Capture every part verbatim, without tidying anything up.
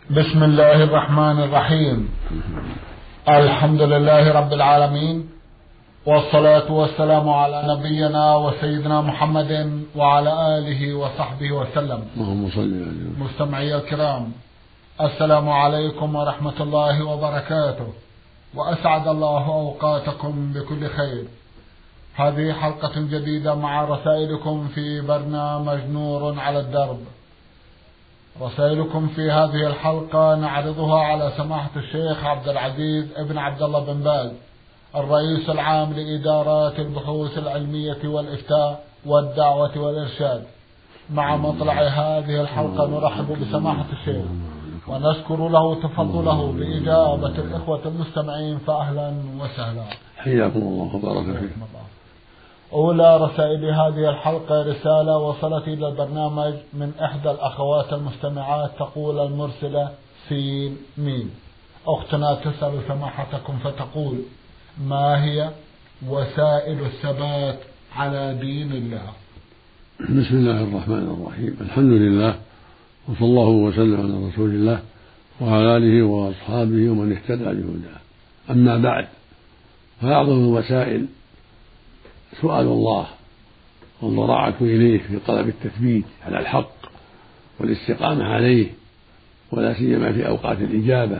بسم الله الرحمن الرحيم. الحمد لله رب العالمين، والصلاة والسلام على نبينا وسيدنا محمد وعلى آله وصحبه وسلم. اللهم صل عليه. مستمعي الكرام، السلام عليكم ورحمة الله وبركاته، وأسعد الله أوقاتكم بكل خير. هذه حلقة جديدة مع رسائلكم في برنامج نور على الدرب. رسائلكم في هذه الحلقة نعرضها على سماحة الشيخ عبد العزيز ابن عبد الله بن باز، الرئيس العام لإدارات البحوث العلمية والإفتاء والدعوة والإرشاد. مع مطلع هذه الحلقة نرحب بسماحة الشيخ ونشكر له تفضله بإجابة الإخوة المستمعين، فأهلا وسهلا. حياكم الله وبارك فيكم. أولى رسائل هذه الحلقة رسالة وصلت إلى البرنامج من إحدى الأخوات المستمعات، تقول المرسلة سين ميم: أختنا تسأل سماحتكم فتقول: ما هي وسائل الثبات على دين الله؟ بسم الله الرحمن الرحيم. الحمد لله، وصلى الله وسلم على رسول الله وعلى آله وأصحابه ومن اهتدى بهداه. أما بعد، فأعظم الوسائل سؤال الله والضراعة إليه في طلب التثبيت على الحق والاستقامة عليه، ولا سيما في أوقات الإجابة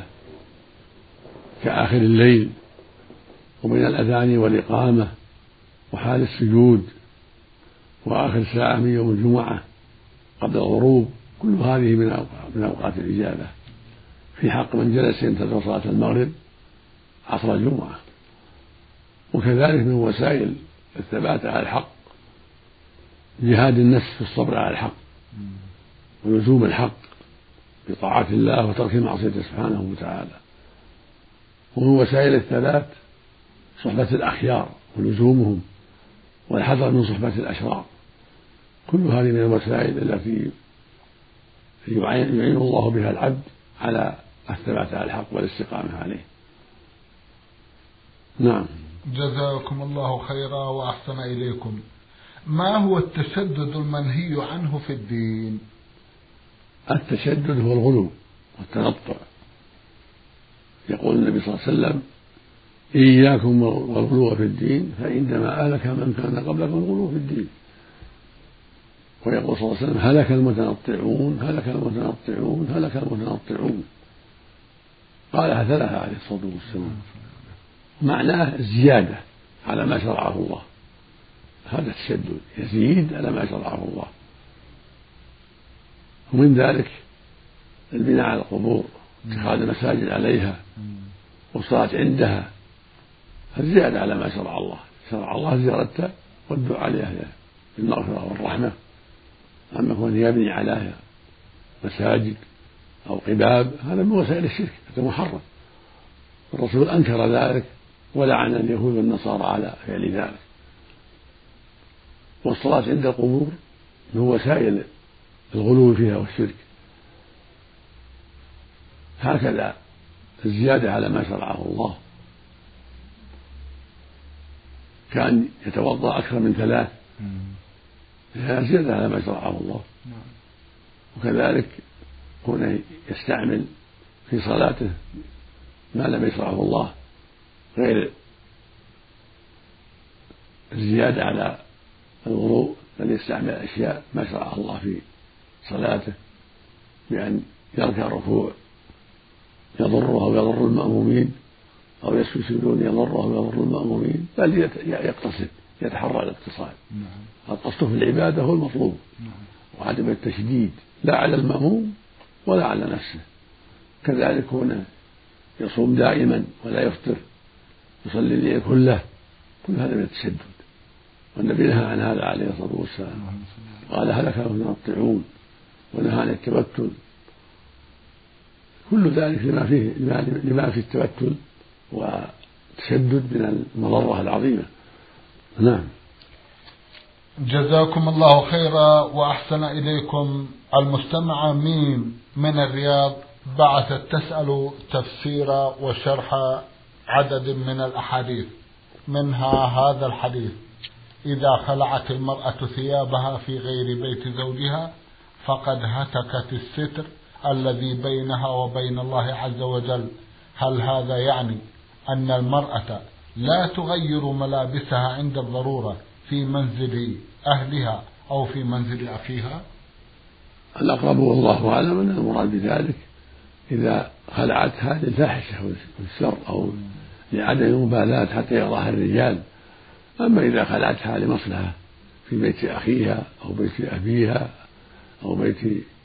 كآخر الليل وبين الأذان والإقامة وحال السجود وآخر ساعة من يوم الجمعة قبل الغروب. كل هذه من أوقات الإجابة في حق من جلس ينتظر صلاة المغرب عصر الجمعة. وكذلك من وسائل الثبات على الحق جهاد النفس في الصبر على الحق ولزوم الحق بطاعة الله وترك معصيته سبحانه وتعالى. ومن وسائل الثبات صحبة الأخيار ولزومهم والحذر من صحبة الأشرار. كل هذه من الوسائل التي يعين الله بها العبد على الثبات على الحق والاستقامة عليه. نعم. جزاكم الله خيرا وأحسن إليكم. ما هو التشدد المنهي عنه في الدين؟ التشدد هو الغلو والتنطع. يقول النبي صلى الله عليه وسلم: إياكم والغلو في الدين فإنما أهلك من كان قبلكم الغلو في الدين. ويقول صلى الله عليه وسلم: هلك المتنطعون هلك المتنطعون هلك المتنطعون. قالها ثلاثة عليه الصلاة والسلام. معناه الزيادة على ما شرعه الله، هذا التشدد، يزيد على ما شرعه الله. ومن ذلك البناء على القبور، اتخاذ المساجد عليها والصلاة عندها، الزيادة على ما شرع الله. شرع الله زيارتها والدعاء عليها بالمغفرة والرحمة. أما كون يبني عليها مساجد أو قباب، هذا من وسائل الشرك، هذا محرم. الرسول أنكر ذلك ولعن اليهود والنصارى على فعل ذلك. والصلاة عند القبور من وسائل الغلو فيها والشرك. هكذا الزيادة على ما شرعه الله، كأن يتوضأ أكثر من ثلاث، هذا زيادة على ما شرعه الله. وكذلك كونه يستعمل في صلاته ما لم يشرعه الله، غير الزيادة على الوضوء، بل يستعمل أشياء ما شرعها الله في صلاته، بأن يركع ركوع يضره أو يضر المأمومين، أو يسجد سجود يضره أو يضر المأمومين، بل يقتصد، يتحرى الاقتصاد. القصد في العبادة هو المطلوب، وعدم التشديد لا على المأموم ولا على نفسه. كذلك هنا يصوم دائما ولا يفطر، يصلي الليل كله، كل هذا من التشدد، والنبي نهى عن هذا عليه الصلاة والسلام. قال: هلك المتنطعون، ونهى عن التبتل. كل ذلك لما فيه لما في التبتل والتشدد من المضرة العظيمة. نعم. جزاكم الله خيرا وأحسن إليكم. المستمعة ميم من الرياض بعثت تسأل تفسير وشرح عدد من الأحاديث، منها هذا الحديث: إذا خلعت المرأة ثيابها في غير بيت زوجها فقد هتكت الستر الذي بينها وبين الله عز وجل، هل هذا يعني أن المرأة لا تغير ملابسها عند الضرورة في منزل أهلها أو في منزل أخيها؟ الأقرب والله أعلم أن المراد بذلك إذا خلعتها للفاحشة والشر أو لعدم المبالاة حتى يراها الرجال. أما إذا خلعتها لمصلحة في بيت أخيها أو بيت أبيها أو بيت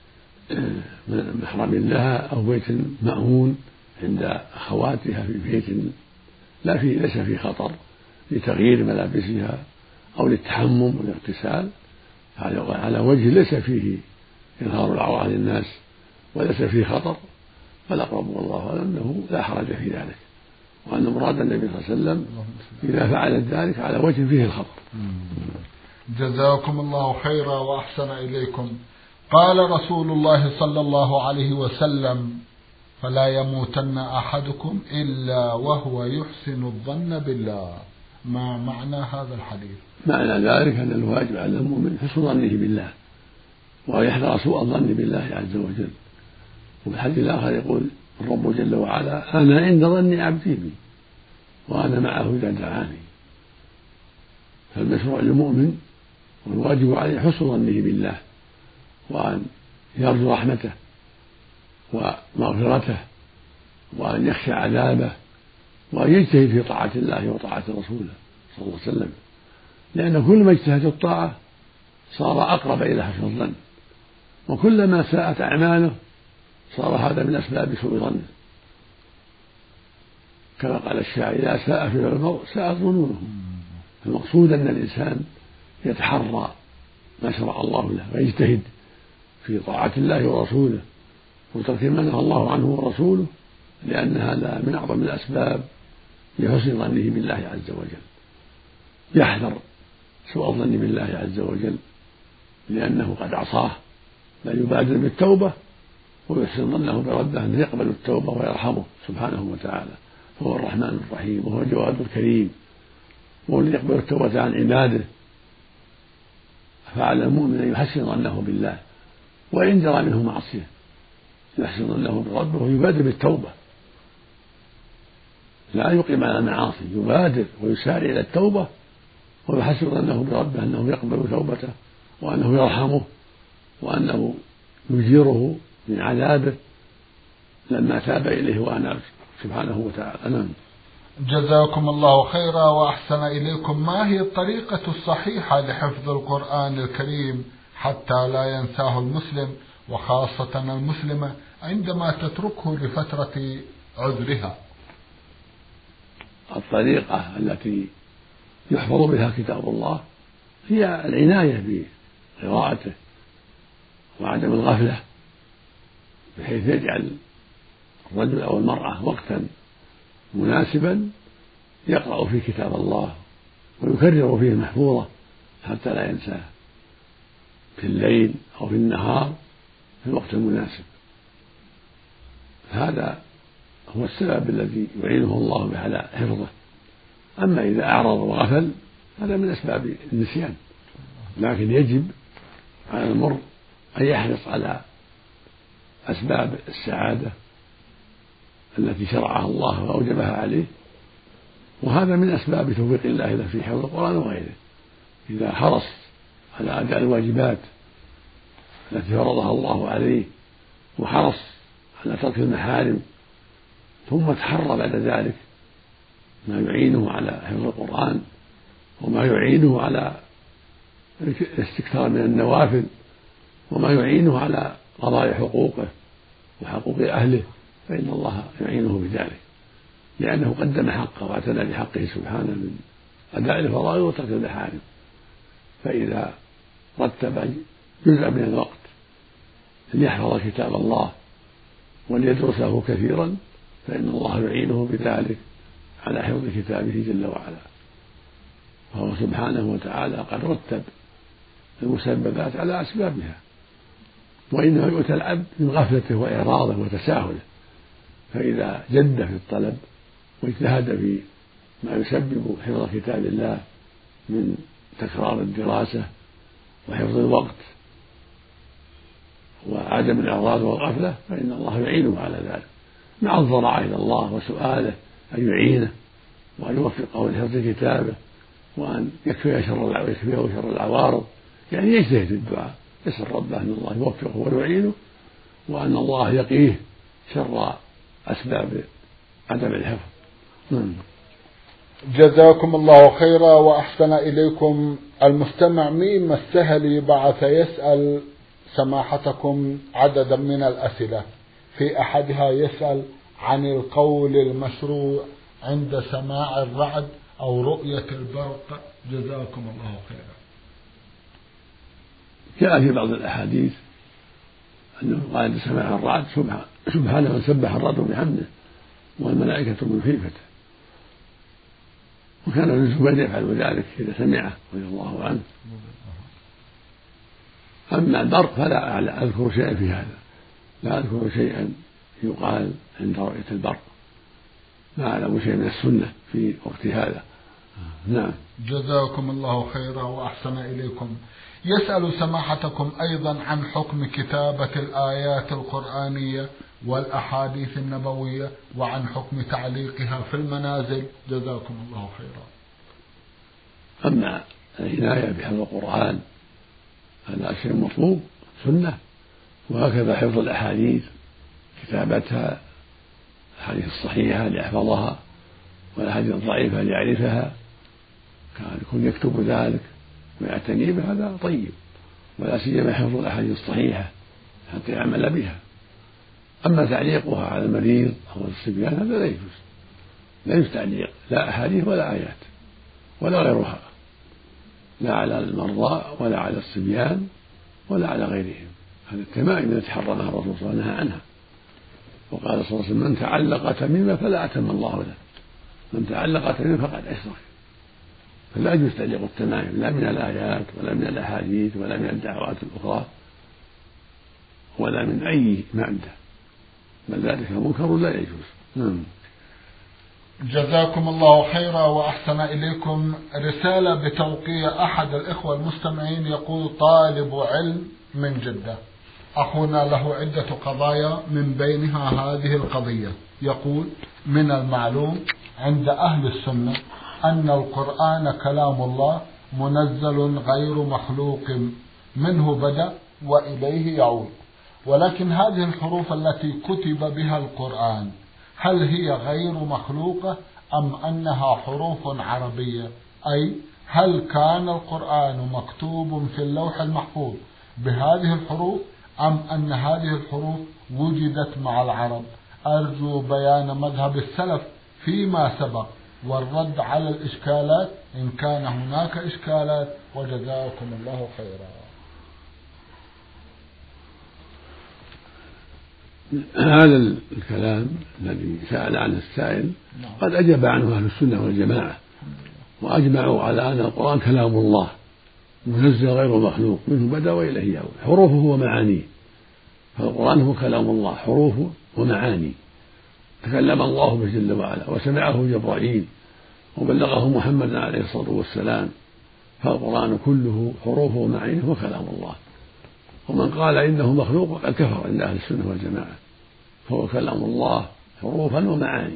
محرم لها أو بيت مأمون عند أخواتها في بيت لا في ليس في خطر لتغيير ملابسها أو للتحمم والاغتسال على وجه ليس فيه إظهار العورة للناس وليس فيه خطر، فالأقرب والله أعلم أنه لا حرج في ذلك، وأن مراد النبي صلى الله عليه وسلم إذا فعلت ذلك على وجه فيه الخطر. جزاكم الله خيرا وأحسن إليكم. قال رسول الله صلى الله عليه وسلم: فلا يموتن أحدكم إلا وهو يحسن الظن بالله. ما معنى هذا الحديث؟ معنى ذلك أن الواجب على المؤمن حسن ظنه بالله ويحذر سوء الظن بالله عز وجل. وفي الحديث الآخر يقول الرب جل وعلا: أنا عند ظن عبدي بي وأنا معه إذا دعاني. فالمشروع للمؤمن والواجب عليه حسن ظنه بالله وأن يرجو رحمته ومغفرته وأن يخشى عذابه وأن يجتهد في طاعة الله وطاعة رسوله صلى الله عليه وسلم، لأن كل ما اجتهد الطاعة صار أقرب إلى حسن الظن، وكلما ساءت أعماله صار هذا من أسباب سوء ظنه. كما قال الشاعر: إذا ساء في المرء ساءت ظنونه. المقصود أن الإنسان يتحرى ما شرع الله له ويجتهد في طاعة الله ورسوله وترك ما نهى الله عنه ورسوله، لأن هذا من أعظم الأسباب لحسن ظنه بالله عز وجل. يحذر سوء الظن بالله عز وجل لأنه قد عصاه، بل يبادر بالتوبة ويحسن ظنه بربه أنه يقبل التوبة ويرحمه سبحانه وتعالى، فهو الرحمن الرحيم وهو الجواد الكريم وهو الذي يقبل التوبة عن عباده. فعلى المؤمن أن يحسن ظنه بالله وإن جرى منه معصية يحسن ظنه بربه ويبادر بالتوبة، لا يقيم على المعاصي، يبادر ويسارع إلى التوبة ويحسن ظنه بربه أنه يقبل توبته وأنه يرحمه وأنه يجيره من عذابه لما تاب إليه وأناب سبحانه وتعالى. نعم. جزاكم الله خيرا وأحسن إليكم. ما هي الطريقة الصحيحة لحفظ القرآن الكريم حتى لا ينساه المسلم وخاصة المسلمة عندما تتركه لفترة عذرها؟ الطريقة التي يحفظ بها كتاب الله هي العناية بقراءته وعدم الغفلة، بحيث يجعل الرجل أو المرأة وقتا مناسبا يقرأ فيه كتاب الله ويكرر فيه المحفوظة حتى لا ينساه، في الليل أو في النهار في الوقت المناسب. هذا هو السبب الذي يعينه الله به على حفظه. أما إذا أعرض وغفل هذا من أسباب النسيان، لكن يجب على المرء أن يحرص على أسباب السعادة التي شرعها الله وأوجبها عليه، وهذا من أسباب توفيق الله له في حفظ القرآن وغيره. إذا حرص على أداء الواجبات التي فرضها الله عليه وحرص على ترك المحارم ثم تحرى بعد ذلك ما يعينه على حفظ القرآن وما يعينه على الاستكثار من النوافل وما يعينه على قضاء حقوقه وحقوق أهله، فإن الله يعينه بذلك، لأنه قدم حقه واعتنى بحقه سبحانه من أداء الفرائض وترك المحارم. فإذا رتب جزء من الوقت أن يحفظ كتاب الله وأن يدرسه كثيرا فإن الله يعينه بذلك على حفظ كتابه جل وعلا، فهو سبحانه وتعالى قد رتب المسببات على أسبابها، وإنما يؤتى العبد من غفلته وإعراضه وتساهله، فإذا جد في الطلب واجتهد في ما يسبب حفظ كتاب الله من تكرار الدراسة وحفظ الوقت وعدم الإعراض والغفلة فإن الله يعينه على ذلك، مع الضراعة إلى الله وسؤاله أن يعينه وأن يوفقه لحفظ كتابه وأن يكفيه شر ويكفيه شر العوارض، يعني يجتهد في الدعاء، يسأل ربه أن الله يوفقه ويعينه وأن الله يقيه شر أسباب عدم الحفظ. جزاكم الله خيرا وأحسن إليكم. المستمع ميم السهلي بعث يسأل سماحتكم عددا من الأسئلة، في أحدها يسأل عن القول المشروع عند سماع الرعد أو رؤية البرق، جزاكم الله خيرا. جاء في بعض الأحاديث أنه قال عند سماع الرعد سبحانه من سبح الرعد بحمده والملائكة من خيفته، وكان ابن الزبير يفعل ذلك إذا سمعه رضي الله عنه. أما البرق فلا أذكر شيئا في هذا، لا أذكر شيئا يقال عند رؤية البرق، لا أعلم شيء من السنة في وقت هذا. نعم. جزاكم الله خيرا وأحسن إليكم. يسأل سماحتكم أيضا عن حكم كتابة الآيات القرآنية والأحاديث النبوية وعن حكم تعليقها في المنازل، جزاكم الله خيرا. أما العناية بحفظ القرآن هذا شيء مطلوب سنة، وهكذا حفظ الأحاديث كتابتها، الأحاديث الصحيحة ليحفظها والأحاديث الضعيفة ليعرفها، كان يكون يكتب ذلك ويعتني بهذا طيب، ولا سيما حفظ الأحاديث الصحيحة حتى يعمل بها. أما تعليقها على المريض أو الصبيان هذا لا يجوز، لا يجوز تعليق لا أحاديث ولا آيات ولا غيرها، لا على المرضى ولا على الصبيان ولا على غيرهم. هذه التمائم التي حرمها الرسول صلى الله عليه وسلم نهى عنها، وقال صلى الله عليه وسلم من تعلق تميما فلا أتم الله له، من تعلق تميما فقد أشرك. فلا يجوز تعليق التمائم لا من الآيات ولا من الأحاديث ولا من الدعوات الأخرى ولا من أي مادة، بل ذلك منكر لا يجوز. نعم. جزاكم الله خيرا وأحسن إليكم. رسالة بتوقيع أحد الإخوة المستمعين يقول: طالب علم من جدة، أخونا له عدة قضايا من بينها هذه القضية. يقول: من المعلوم عند أهل السنة أن القرآن كلام الله منزل غير مخلوق، منه بدأ وإليه يعود، ولكن هذه الحروف التي كتب بها القرآن هل هي غير مخلوقة أم أنها حروف عربية؟ أي هل كان القرآن مكتوب في اللوح المحفوظ بهذه الحروف أم أن هذه الحروف وجدت مع العرب؟ أرجو بيان مذهب السلف فيما سبق والرد على الإشكالات إن كان هناك إشكالات، وجزاكم الله خيرا. هذا الكلام الذي سأل عنه السائل قد أجاب عنه أهل السنة والجماعة، وأجمعوا على أن القرآن كلام الله منزل غير مخلوق، منه بدأ وإليه يعود، حروفه ومعانيه. فالقرآن هو كلام الله حروفه ومعاني، تكلم الله به جل وعلا وسمعه جبرائيل وبلغه محمد عليه الصلاة والسلام، فالقرآن كله حروفه ومعانيه وكلام الله. ومن قال إنه مخلوق فقد كفر عند أهل السنة والجماعة، فهو كلام الله حروفا ومعاني،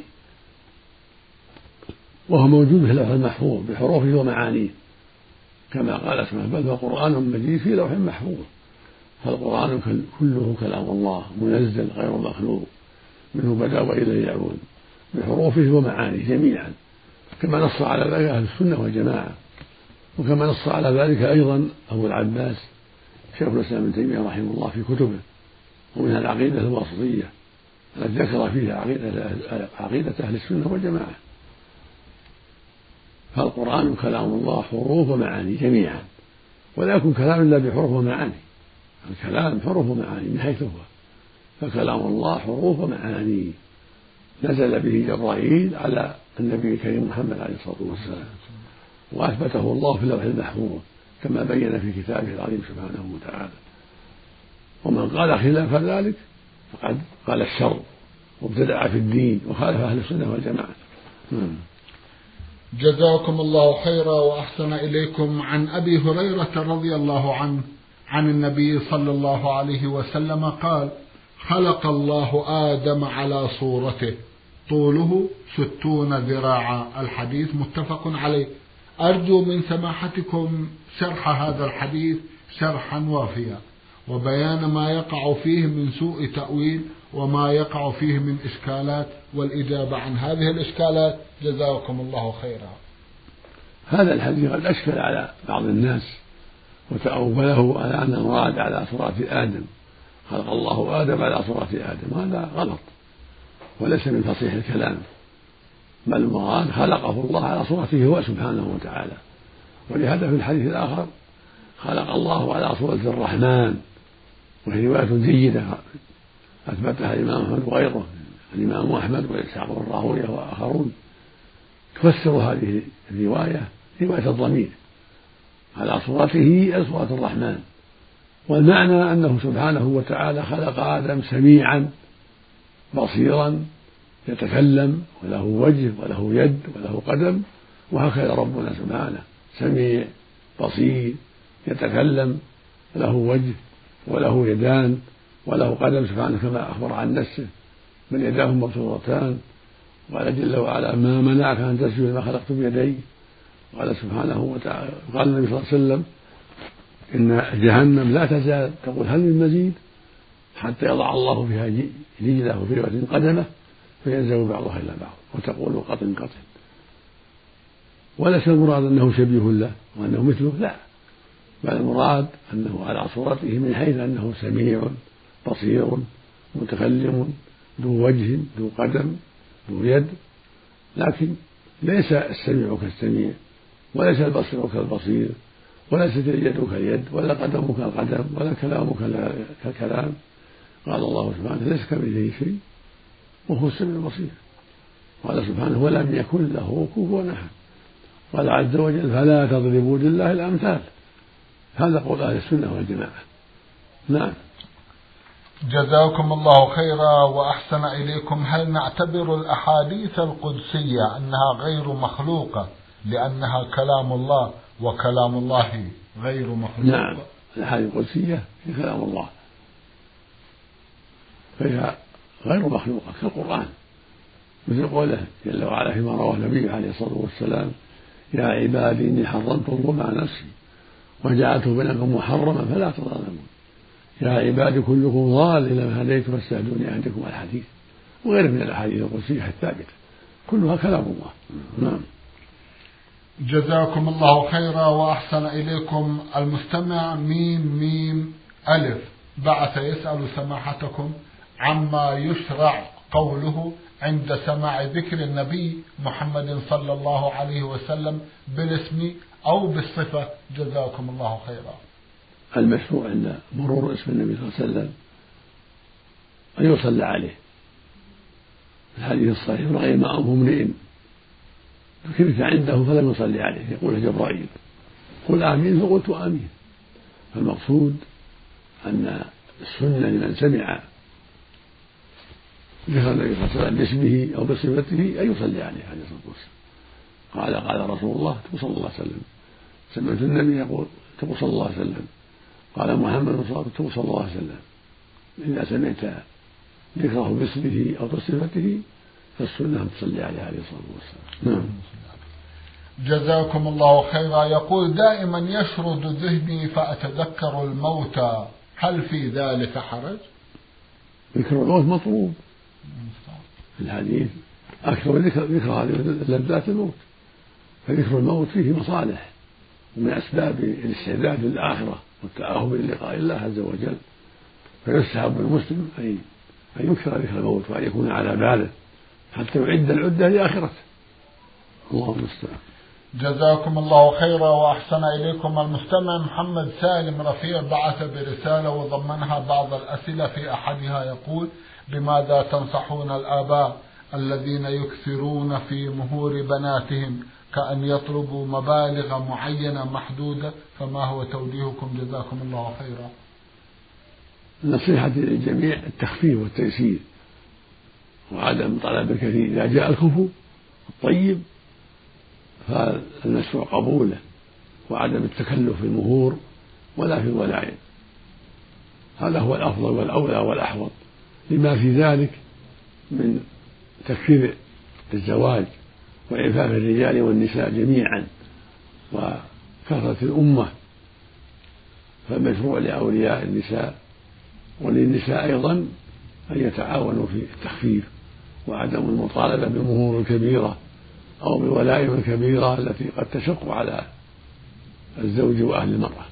وهو موجود في اللوح المحفوظ بحروفه ومعانيه، كما قال سبحانه: بل هو قرآن مجيد في لوح محفوظ. فالقرآن كله كلام الله منزل غير مخلوق، منه بدأ وإليه يعود، بحروفه ومعانيه جميعا، كما نص على ذلك أهل السنة والجماعة، وكما نص على ذلك أيضا أبو العباس شيخ الإسلام ابن تيمية رحمه الله في كتبه، ومنها العقيدة الواسطية التي ذكر فيها عقيدة عقيدة أهل السنة والجماعة. فالقرآن كلام الله حروف ومعاني جميعا، ولا يكون كلام إلا بحروف ومعاني، الكلام حروف ومعاني من حيث هو، فكلام الله حروف ومعاني، نزل به جبرائيل على النبي الكريم محمد عليه الصلاة والسلام، وأثبته الله في اللوح المحفوظ كما بين في كتابه العظيم سبحانه وتعالى. ومن قال خلاف ذلك فقد قال الشر وابتدع في الدين وخالف أهل السنة والجماعة. جزاكم الله خيرا وأحسن إليكم. عن أبي هريرة رضي الله عنه عن النبي صلى الله عليه وسلم قال: خلق الله آدم على صورته طوله ستون ذراعا. الحديث متفق عليه. أرجو من سماحتكم شرح هذا الحديث شرحا وافيا، وبيان ما يقع فيه من سوء تأويل وما يقع فيه من إشكالات، والإجابة عن هذه الإشكالات جزاكم الله خيرا. هذا الحديث قد أشكل على بعض الناس وتأوله على أن المراد على صورة آدم، خلق الله آدم على صورة آدم، هذا غلط وليس من فصيح الكلام، بل المراد خلقه الله على صورته هو سبحانه وتعالى. ولهذا في الحديث الآخر خلق الله على صورة الرحمن، وهي رواية جيدة أثبتها الإمام أحمد وغيره، الإمام أحمد وإسحاق بن راهويه وآخرون، تفسر هذه الرواية رواية الضمير على صورته أي صورة الرحمن، والمعنى أنه سبحانه وتعالى خلق آدم سميعا بصيرا يتكلم وله وجه وله يد وله قدم، وهكذا ربنا سبحانه سميع بصير يتكلم له وجه وله يدان وله قدم سبحانه كما أخبر عن نفسه: بل يداه مبسوطتان. قال جل وعلا: ما منعك أن تسجد لما خلقت بيدي. قال سبحانه وتعالى، قال النبي صلى الله عليه وسلم: إن جهنم لا تزال تقول هل من مزيد، حتى يضع الله فيها رجله وفي رواية قدمه فينزل بعضها إلى بعض وتقول قطن قطن. وليس المراد أنه شبيه له وأنه مثله، لا، بل المراد أنه على صورته من حيث أنه سميع بصير متكلم ذو وجه ذو قدم ذو يد، لكن ليس السميع كالسميع، وليس البصير كالبصير، وليست اليد كاليد، ولا قدم كالقدم، ولا كلام كالكلام. قال الله سبحانه: ليس كمثله شيء وهو السميع البصير. قال سبحانه: ولم يكن له كفوا أحد. قال عز وجل: فلا تضربوا لله الأمثال. هذا قول أهل السنة والجماعة. نعم. جزاكم الله خيرا وأحسن إليكم. هل نعتبر الأحاديث القدسية أنها غير مخلوقة لأنها كلام الله، وكلام الله غير مخلوق؟ نعم، الأحاديث القدسية هي كلام الله، فهي غير مخلوقة كالقرآن، مثل قوله جل وعلا فيما رواه النبي عليه الصلاة والسلام: يا عبادي إني حرمت الظلم على نفسي وجعلته بينكم محرما فلا تظالمون، يا عبادي كلكم ضال إلا من هديت فاستهدوني أهدكم الحديث، وغير من الأحاديث القدسية الثابتة كلها كلام الله. نعم. جزاكم الله خيرا وأحسن إليكم. المستمع ميم ميم ألف بعث يسأل سماحتكم عما يشرع قوله عند سماع ذكر النبي محمد صلى الله عليه وسلم بالاسم أو بالصفة، جزاكم الله خيرا. المشروع عند مرور اسم النبي صلى الله عليه وسلم أن يصلى عليه. الحديث الصحيح: رغم أنف امرئ ذكرت عنده فلم يصلي عليه يقول جبرائيل: قل آمين، فقلت آمين. فالمقصود أن السنة لمن سمع ذكر النبي صلى الله عليه وسلم باسمه أو بصفته أن يصلي عليه عليه الصلاة والسلام. قال قال رسول الله صلى الله عليه وسلم: سمعت النبي يقول صلى الله عليه وسلم، قال محمد صلى الله عليه وسلم. إذا سمعت ذكره باسمه أو بصفته فالسنة أن تصلي عليه عليه الصلاة والسلام. نعم. جزاكم الله خيرا. يقول: دائما يشرد ذهني فأتذكر الموتى، هل في ذلك حرج؟ ذكر الموت مطلوب في الحديث، أكثر ذكر ذكر هذه اللذات الموت، فذكر الموت فيه مصالح ومن أسباب الاستعداد للآخرة والتأهب للقاء الله عز وجل، فيستحب المسلم أن يكثر ذكر الموت وأن يكون على باله حتى يعد العدة لآخرته. اللهم المستعان. جزاكم الله خيرا وأحسن إليكم. المستمع محمد سالم رفيع بعث برسالة وضمنها بعض الأسئلة، في أحدها يقول: بماذا تنصحون الآباء الذين يكثرون في مهور بناتهم كأن يطلبوا مبالغ معينة محدودة، فما هو توجيهكم جزاكم الله خيرا؟ النصيحة للجميع التخفيف والتيسير وعدم طلب الكثير. إذا جاء الكفو الطيب فالمشروع قبوله، وعدم التكلف في المهور ولا في الولائم، هذا هو الأفضل والأولى والأحوط لما في ذلك من تكفير الزواج وإعفاف الرجال والنساء جميعا وكثرة الأمة. فالمشروع لأولياء النساء وللنساء أيضا أن يتعاونوا في التخفيف وعدم المطالبة بالمهور الكبيرة أو بالولائم الكبيرة التي قد تشق على الزوج وأهل المرأة.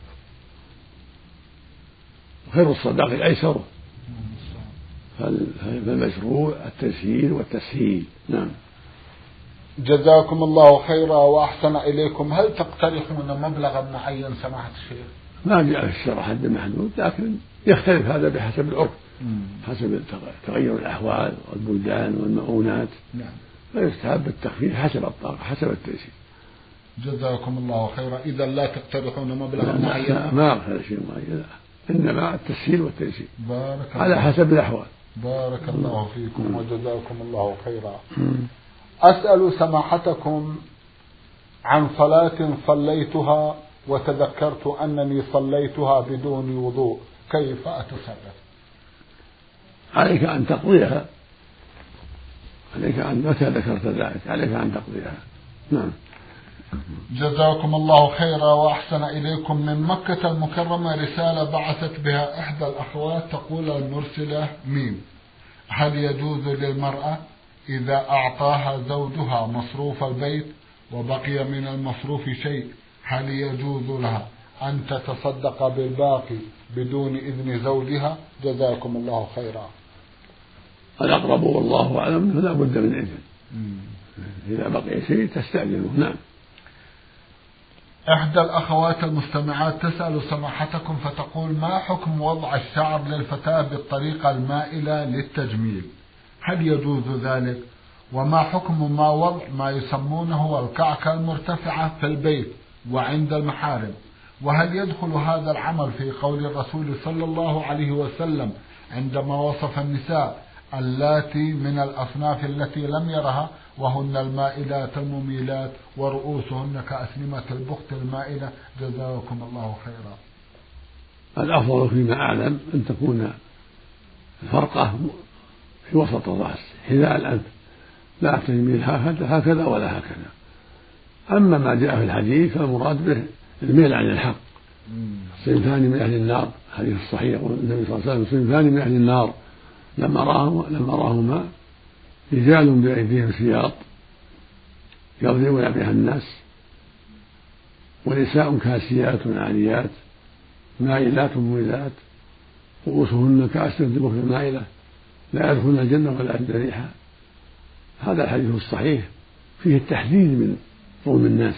خير الصداق أيسره، فالمشروع التسهيل والتسهيل. نعم. جزاكم الله خيرا وأحسن إليكم. هل تقترحون مبلغا معين سماحة الشيخ؟ ما جاء في الشرع حد محدود، لكن يختلف هذا بحسب العرف، حسب تغير الأحوال والبلدان والمؤونات. نعم. فيستحب التخفيف حسب الطاقة حسب التيسير. جزاكم الله خيرا. إذا لا تقترحون مبلغا معينا؟ ما أقترح شيء معين، إنما التسهيل والتيسير بارك على الله. حسب الأحوال. بارك الله فيكم وجزاكم الله خيرا. أسأل سماحتكم عن صلاة صليتها وتذكرت أنني صليتها بدون وضوء، كيف أتصرف؟ عليك أن تقضيها، عليك أن متى ذكرت ذلك عليك أن تقضيها. نعم. جزاكم الله خيرا وأحسن إليكم. من مكة المكرمة رسالة بعثت بها إحدى الأخوات تقول المرسلة ميم: هل يجوز للمرأة إذا أعطاها زوجها مصروف البيت وبقي من المصروف شيء، هل يجوز لها أن تتصدق بالباقي بدون إذن زوجها؟ جزاكم الله خيرا. الأقرب والله أعلم فلا بد من إذن. إذا بقي شيء تستأذنه. نعم. إحدى الأخوات المستمعات تسأل سماحتكم فتقول: ما حكم وضع الشعر للفتاة بالطريقة المائلة للتجميل؟ هل يجوز ذلك؟ وما حكم ما وضع ما يسمونه الكعكة المرتفعة في البيت وعند المحارم؟ وهل يدخل هذا العمل في قول الرسول صلى الله عليه وسلم عندما وصف النساء اللاتي من الأصناف التي لم يرها وهن المائلات المميلات ورؤوسهن كأسنمة البخت المائلة؟ جزاكم الله خيرا. الأفضل فيما أعلم أن تكون الفرقة في وسط الرأس حذاء الأنف، لا تميل هكذا ولا هكذا. أما ما جاء في الحديث فالمراد به الميل عن الحق. صنفان من أهل النار، حديث الصحيح يقول النبي صلى الله عليه وسلم: صنفان من أهل النار لما راهما لما راهما رجال بأيديهم سياط يضربون بها الناس، ونساء كاسيات عاريات مائلات مميلات رؤوسهن كأسنمة البخت المائلة لا يدخلن الجنة ولا يجدن ريحها. هذا الحديث الصحيح فيه التحذير من ظلم الناس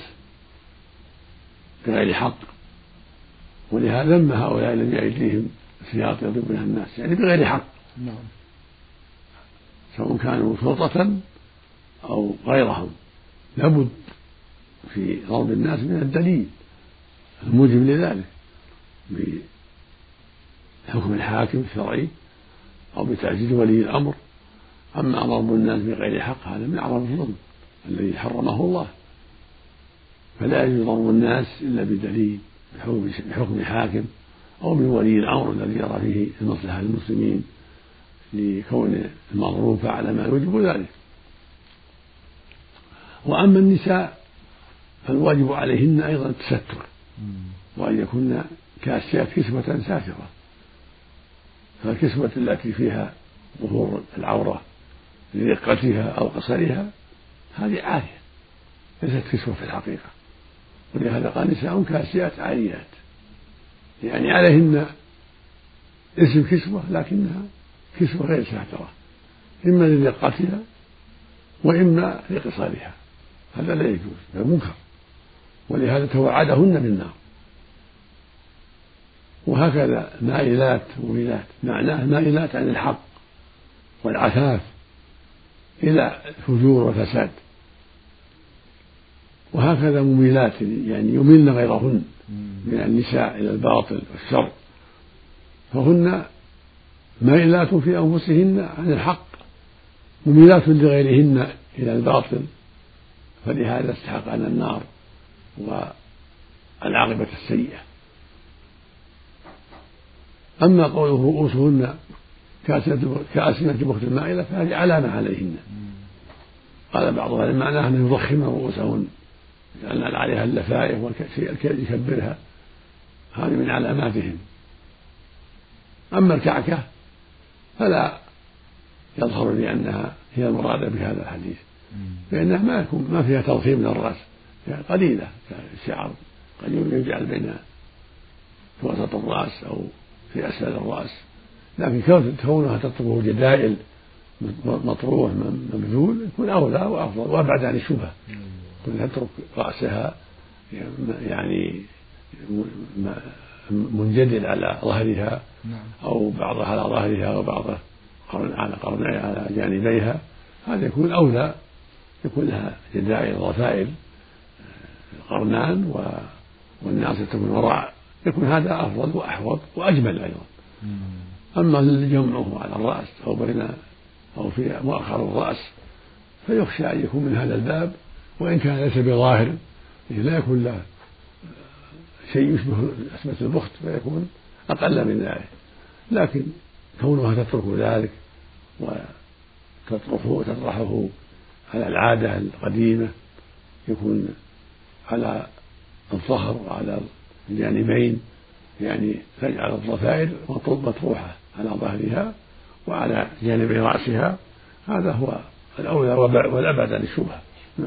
بغير حق، ولهذا ذم هؤلاء الذين بأيديهم سياط يضرب بها الناس يعني بغير حق. نعم. سواء كانوا سلطة أو غيرهم، لابد في ضرب الناس من الدليل الموجب لذلك بحكم الحاكم الشرعي أو بتعزيز ولي الأمر. أما ضرب الناس بغير حق هذا من أعظم الظلم الذي حرمه الله، فلا يجوز ضرب الناس إلا بدليل بحكم حاكم أو بولي الأمر الذي يرى فيه المصلحة للمسلمين لكون المضروب فعل ما يوجب ذلك. وأما النساء فالواجب عليهن أيضا التستر، وأن يكن كاسيات كسوة ساترة، فالكسوة التي فيها ظهور العورة لرقتها أو قصرها هذه عارية ليست كسوة في الحقيقة، ولهذا قال نساء كاسيات عاريات، يعني عليهن اسم كسوة لكنها كسوة غير ساترة، إما لرقتها وإما لقصرها، هذا لا يجوز، هذا منكر، ولهذا توعدهن بالنار. وهكذا مائلات مميلات معناه مائلات عن الحق والعفاف إلى الفجور والفساد، وهكذا مميلات يعني يميلن غيرهن من النساء إلى الباطل والشر، فهن مائلات في أنفسهن عن الحق مميلات لغيرهن إلى الباطل، فلهذا استحقن النار والعاقبة السيئة. أما قوله رؤوسهن كأسنة بخت المائلة فهذه علامة عليهن. قال بعضها المعنى أن يضخمن رؤوسهن لأن عليها اللفائف والشيء الكي يكبرها، هذه من علاماتهم. أما الكعكة فلا يظهر لي أنها هي المرادة بهذا الحديث، لأنها ما يكون ما فيها تضخيم للرأس، يعني قليلة كالشعر قليل يجعل بين في وسط الرأس أو في أسفل الرأس، لكن كونها تتركه جدائل مطروح مبذول يكون أولى وأفضل وأبعد عن الشبهة. كونها تترك رأسها يعني منجدل على ظهرها أو بعضها على ظهرها وبعضها على قرنيها على جانبيها، هذا يكون أولى، يكون لها جدائل ضفائر القرنان والناصية تكون وراء، يكون هذا أفضل وأحوط وأجمل أيضا. أما جمعه على الرأس أو بين أو في مؤخر الرأس فيخشى أن يكون من هذا الباب، وإن كان ليس بظاهر لا يكون له شيء يشبه أسمة البخت فيكون أقل من ذلك، لكن كونها تترك ذلك وتطرحه وتطرحه على العادة القديمة يكون على الظهر وعلى الجانبين، يعني تجعل الضفائر مطروحة على ظهرها وعلى جانبي رأسها، هذا هو الأولى والأبعد عن الشبهة.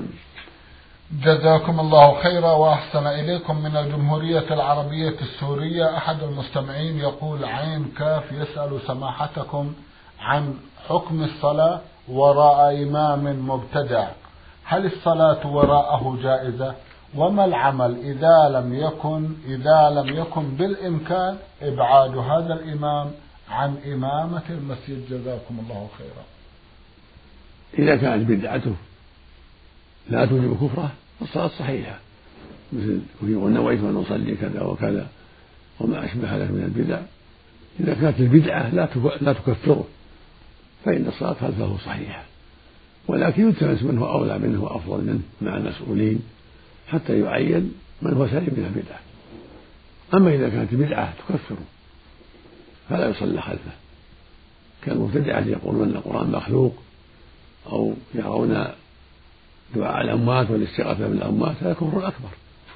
جزاكم الله خيرا وأحسن إليكم. من الجمهورية العربية السورية أحد المستمعين يقول عين كاف يسأل سماحتكم عن حكم الصلاة وراء إمام مبتدع، هل الصلاة وراءه جائزة؟ وما العمل إذا لم يكن إذا لم يكن بالإمكان إبعاد هذا الإمام عن إمامة المسجد؟ جزاكم الله خيرا. إذا كانت بدعته لا توجب كفره فالصلاة صحيحة، مثل يقول نويت أن أصلي كذا وكذا وما أشبه ذلك من البدع. إذا كانت البدعة لا تكفره فإن الصلاة خلفه صحيحة، ولكن يلتمس من هو أولى منه وأفضل منه مع المسؤولين حتى يعين من هو سليم من البدعة. أما إذا كانت بدعة تكفره فلا يصلى خلفه، كالمبتدعة يقولون أن القرآن مخلوق أو يرون دعاء الأموات والاستغاثة بالأموات، هذا كفر أكبر.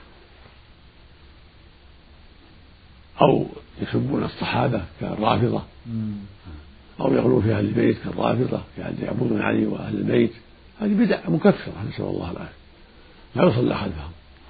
أو يسبون الصحابة كالرافضة، أو يغلون في أهل البيت كالرافضة يعني يعبدون علي وأهل البيت، هذه بدع مكفرة نسأل الله العافية، لا يصلى خلفهم.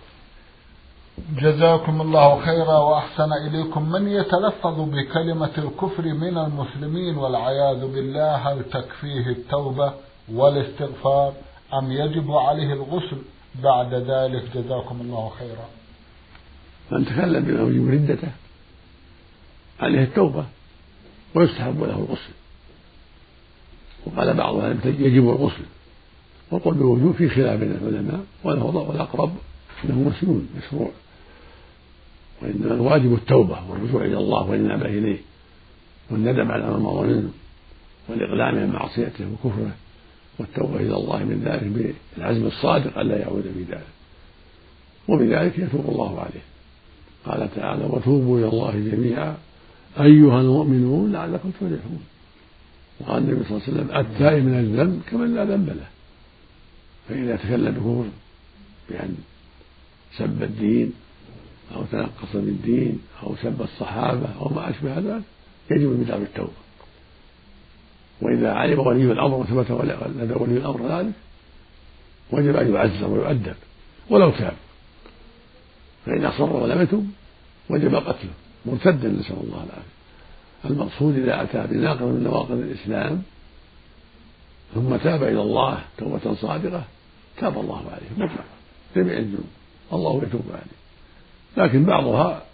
جزاكم الله خيرا وأحسن إليكم. من يتلفظ بكلمة الكفر من المسلمين والعياذ بالله هل تكفيه التوبة والاستغفار أم يجب عليه الغسل بعد ذلك؟ جزاكم الله خيرا. من تكلم بما يوجب ردته عليه التوبة ويستحب له الغسل، وقال بعضهم يجب الغسل، وقل بالوجوب في خلاف بين العلماء، والأقرب أنه مسنون مشروع، وإنما الواجب التوبة والرجوع إلى الله والإنابة إليه والندم على ما مضى منه والإقلاع من معصيته وكفره والتوبة إلى الله من ذلك بالعزم الصادق ألا يعود في ذلك، وبذلك يتوب الله عليه. قال تعالى وتوبوا إلى الله جميعا أيها المؤمنون لعلكم تفلحون. وقال النبي صلى الله عليه وسلم التائب من الذنب كمن لا ذنب له. فإذا تكلم بكفر بأن سب الدين أو تنقص بالدين أو سب الصحابة أو ما أشبه ذلك يجب البدء بالتوبة، وإذا علم ولي الأمر وثبت لدى ولي الأمر ذلك وجب أن يعزر ويؤدب ولو تاب، فإن أصر ولم يتب وجب قتله مرتدا نسأل الله العافية. المقصود إذا أتى بناقض من نواقض الإسلام ثم تاب إلى الله توبة صادقة تاب الله عليه مطلقا جميع الذنوب، الله يتوب عليه. لكن بعضها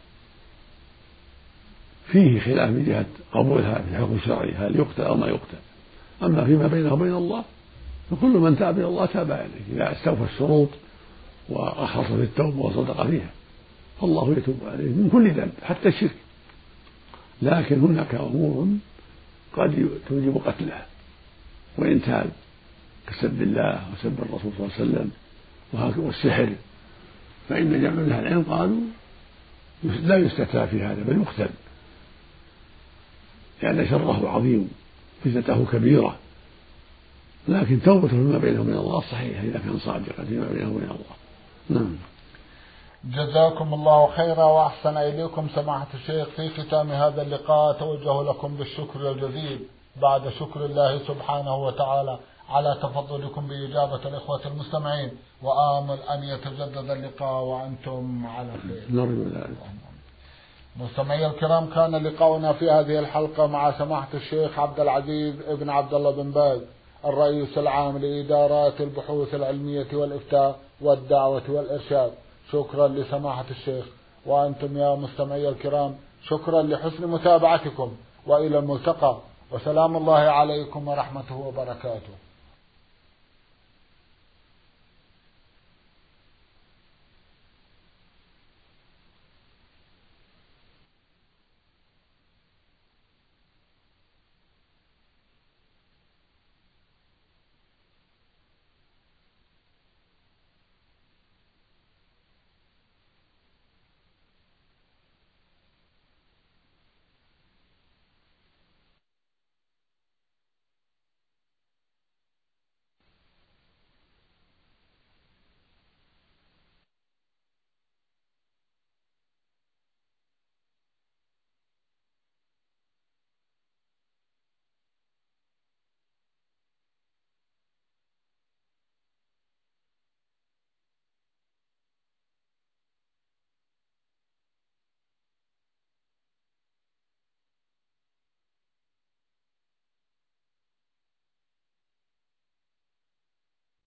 فيه خلاف من جهة قبولها في الحكم الشرعي هل يقتل أو ما يقتل، أما فيما بينه وبين الله فكل من تاب إلى الله تاب عليه إذا استوفى الشروط وأخلص في التوبة وصدق فيها فالله يتوب عليه من كل ذنب حتى الشرك. لكن هناك أمور قد توجب قتله وإن تاب كسب الله وسب الرسول صلى الله عليه وسلم والسحر، فإن جمع من أهل العلم قالوا لا يستتاب في هذا بل يقتل، لأن شره عظيم، فتنته كبيرة، لكن توبته فيما بينه وبين الله صحيحة إذا كان صادقا فيما بينه وبين الله. نعم. جزاكم الله خيرا وأحسن إليكم سماحة الشيخ. في ختام هذا اللقاء توجه لكم بالشكر الجزيل بعد شكر الله سبحانه وتعالى على تفضلكم بإجابة الإخوة المستمعين، وآمل أن يتجدد اللقاء وأنتم على خير. نرجو ذلك. مستمعي الكرام، كان لقاؤنا في هذه الحلقة مع سماحة الشيخ عبد العزيز ابن عبد الله بن باز الرئيس العام لإدارات البحوث العلمية والإفتاء والدعوة والإرشاد. شكرا لسماحة الشيخ، وأنتم يا مستمعي الكرام شكرا لحسن متابعتكم، وإلى الملتقى، وسلام الله عليكم ورحمته وبركاته.